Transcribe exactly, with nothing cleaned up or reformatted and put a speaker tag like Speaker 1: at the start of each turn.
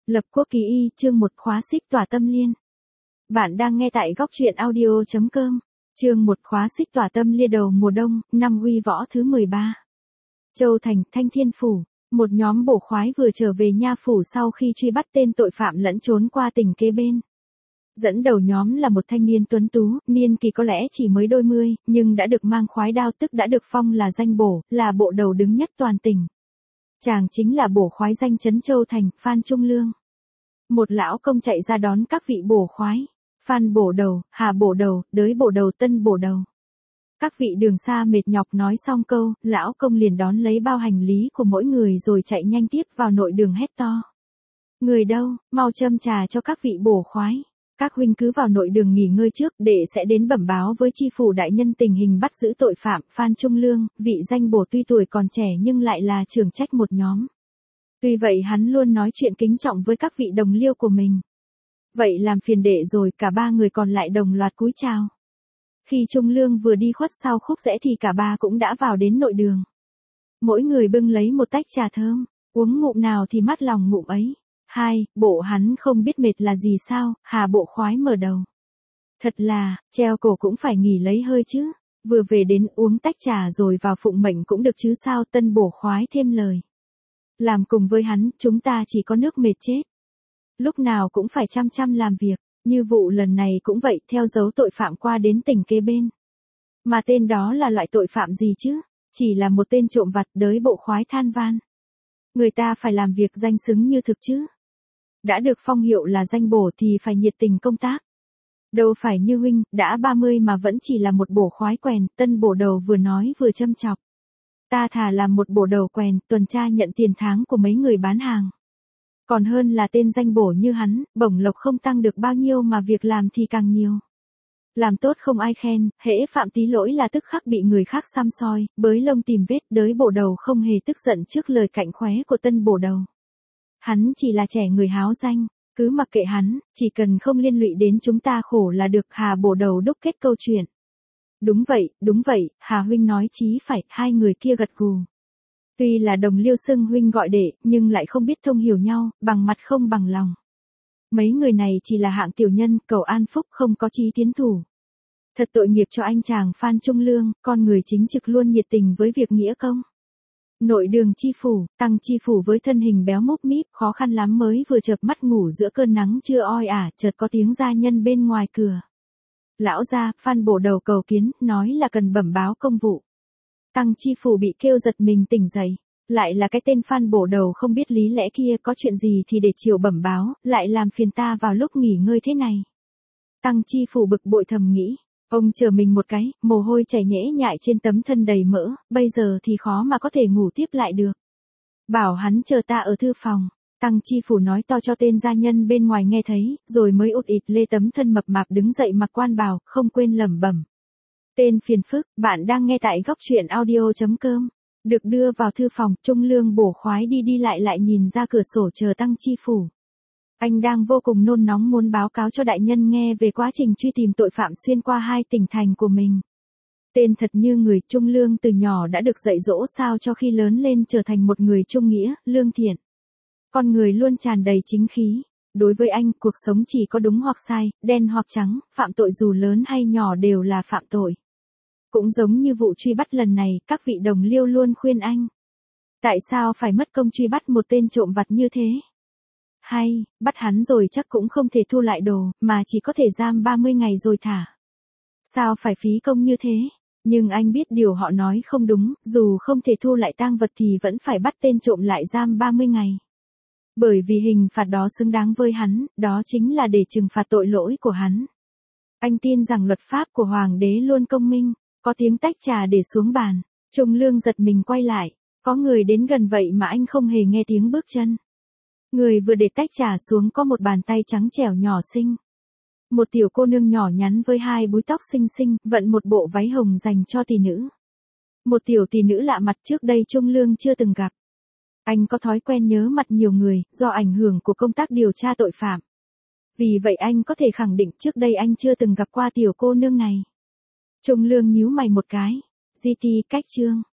Speaker 1: Lập quốc ký y chương một khóa xích tỏa tâm liên. Bạn đang nghe tại góc truyện audio chấm com. Chương một khóa xích tỏa tâm liên đầu mùa đông, năm Uy Võ thứ mười ba. Châu Thành, Thanh Thiên Phủ. Một nhóm bổ khoái vừa trở về nha phủ sau khi truy bắt tên tội phạm lẫn trốn qua tỉnh kế bên. Dẫn đầu nhóm là một thanh niên tuấn tú, niên kỳ có lẽ chỉ mới đôi mươi, nhưng đã được mang khoái đao, tức đã được phong là danh bổ, là bộ đầu đứng nhất toàn tỉnh. Chàng chính là bổ khoái danh chấn Châu Thành, Phan Trung Lương. Một lão công chạy ra đón các vị bổ khoái. Phan bổ đầu, Hà bổ đầu, Đới bổ đầu, Tân bổ đầu. Các vị đường xa mệt nhọc nói xong câu, lão công liền đón lấy bao hành lý của mỗi người rồi chạy nhanh tiếp vào nội đường hét to. Người đâu, mau châm trà cho các vị bổ khoái. Các huynh cứ vào nội đường nghỉ ngơi trước để sẽ đến bẩm báo với chi phủ đại nhân tình hình bắt giữ tội phạm. Phan Trung Lương, vị danh bổ tuy tuổi còn trẻ nhưng lại là trưởng trách một nhóm. Tuy vậy hắn luôn nói chuyện kính trọng với các vị đồng liêu của mình. Vậy làm phiền đệ rồi, cả ba người còn lại đồng loạt cúi chào. Khi Trung Lương vừa đi khuất sau khúc rẽ thì cả ba cũng đã vào đến nội đường. Mỗi người bưng lấy một tách trà thơm, uống ngụm nào thì mát lòng ngụm ấy. Hai, bộ hắn không biết mệt là gì sao, Hà bộ khoái mở đầu. Thật là, treo cổ cũng phải nghỉ lấy hơi chứ, vừa về đến uống tách trà rồi vào phụng mệnh cũng được chứ sao. Tân bổ khoái thêm lời. Làm cùng với hắn, chúng ta chỉ có nước mệt chết. Lúc nào cũng phải chăm chăm làm việc, như vụ lần này cũng vậy, theo dấu tội phạm qua đến tỉnh kế bên. Mà tên đó là loại tội phạm gì chứ, chỉ là một tên trộm vặt. Đới bộ khoái than van. Người ta phải làm việc danh xứng như thực chứ. Đã được phong hiệu là danh bổ thì phải nhiệt tình công tác. Đâu phải như huynh, đã ba mươi mà vẫn chỉ là một bổ khoái quèn. Tân bổ đầu vừa nói vừa châm chọc. Ta thà làm một bổ đầu quèn, tuần tra nhận tiền tháng của mấy người bán hàng. Còn hơn là tên danh bổ như hắn, bổng lộc không tăng được bao nhiêu mà việc làm thì càng nhiều. Làm tốt không ai khen, hễ phạm tí lỗi là tức khắc bị người khác xăm soi, bới lông tìm vết. Đới bổ đầu không hề tức giận trước lời cạnh khóe của tân bổ đầu. Hắn chỉ là trẻ người háo danh, cứ mặc kệ hắn, chỉ cần không liên lụy đến chúng ta khổ là được. Hà bổ đầu đúc kết câu chuyện. Đúng vậy, đúng vậy, Hà huynh nói chí phải. Hai người kia gật gù. Tuy là đồng liêu xưng huynh gọi đệ, nhưng lại không biết thông hiểu nhau, bằng mặt không bằng lòng. Mấy người này chỉ là hạng tiểu nhân, cầu an phúc, không có chí tiến thủ. Thật tội nghiệp cho anh chàng Phan Trung Lương, con người chính trực luôn nhiệt tình với việc nghĩa công. Nội đường chi phủ, Tăng chi phủ với thân hình béo múp míp, khó khăn lắm mới vừa chợp mắt ngủ giữa cơn nắng chưa oi ả, chợt có tiếng gia nhân bên ngoài cửa. Lão gia, Phan bổ đầu cầu kiến, nói là cần bẩm báo công vụ. Tăng chi phủ bị kêu giật mình tỉnh dậy, lại là cái tên Phan bổ đầu không biết lý lẽ kia, có chuyện gì thì để chiều bẩm báo, lại làm phiền ta vào lúc nghỉ ngơi thế này. Tăng chi phủ bực bội thầm nghĩ, ông chờ mình một cái, mồ hôi chảy nhễ nhại trên tấm thân đầy mỡ, bây giờ thì khó mà có thể ngủ tiếp lại được. Bảo hắn chờ ta ở thư phòng. Tăng chi phủ nói to cho tên gia nhân bên ngoài nghe thấy, rồi mới ụt ịt lê tấm thân mập mạp đứng dậy mặc quan bào, không quên lẩm bẩm. Tên phiền phức, bạn đang nghe tại góc truyện audio chấm com. Được đưa vào thư phòng, Trung Lương bổ khoái đi đi lại lại nhìn ra cửa sổ chờ Tăng chi phủ. Anh đang vô cùng nôn nóng muốn báo cáo cho đại nhân nghe về quá trình truy tìm tội phạm xuyên qua hai tỉnh thành của mình. Tên thật như người, Trung Lương từ nhỏ đã được dạy dỗ sao cho khi lớn lên trở thành một người trung nghĩa, lương thiện. Con người luôn tràn đầy chính khí. Đối với anh, cuộc sống chỉ có đúng hoặc sai, đen hoặc trắng, phạm tội dù lớn hay nhỏ đều là phạm tội. Cũng giống như vụ truy bắt lần này, các vị đồng liêu luôn khuyên anh. Tại sao phải mất công truy bắt một tên trộm vặt như thế? Hay, bắt hắn rồi chắc cũng không thể thu lại đồ, mà chỉ có thể giam ba mươi ngày rồi thả. Sao phải phí công như thế? Nhưng anh biết điều họ nói không đúng, dù không thể thu lại tang vật thì vẫn phải bắt tên trộm lại giam ba mươi ngày. Bởi vì hình phạt đó xứng đáng với hắn, đó chính là để trừng phạt tội lỗi của hắn. Anh tin rằng luật pháp của hoàng đế luôn công minh. Có tiếng tách trà để xuống bàn. Trung Lương giật mình quay lại. Có người đến gần vậy mà anh không hề nghe tiếng bước chân. Người vừa để tách trà xuống có một bàn tay trắng trẻo nhỏ xinh. Một tiểu cô nương nhỏ nhắn với hai búi tóc xinh xinh, vận một bộ váy hồng dành cho tỷ nữ. Một tiểu tỷ nữ lạ mặt trước đây Trung Lương chưa từng gặp. Anh có thói quen nhớ mặt nhiều người, do ảnh hưởng của công tác điều tra tội phạm. Vì vậy anh có thể khẳng định trước đây anh chưa từng gặp qua tiểu cô nương này. Trung Lương nhíu mày một cái. Di ti cách chương.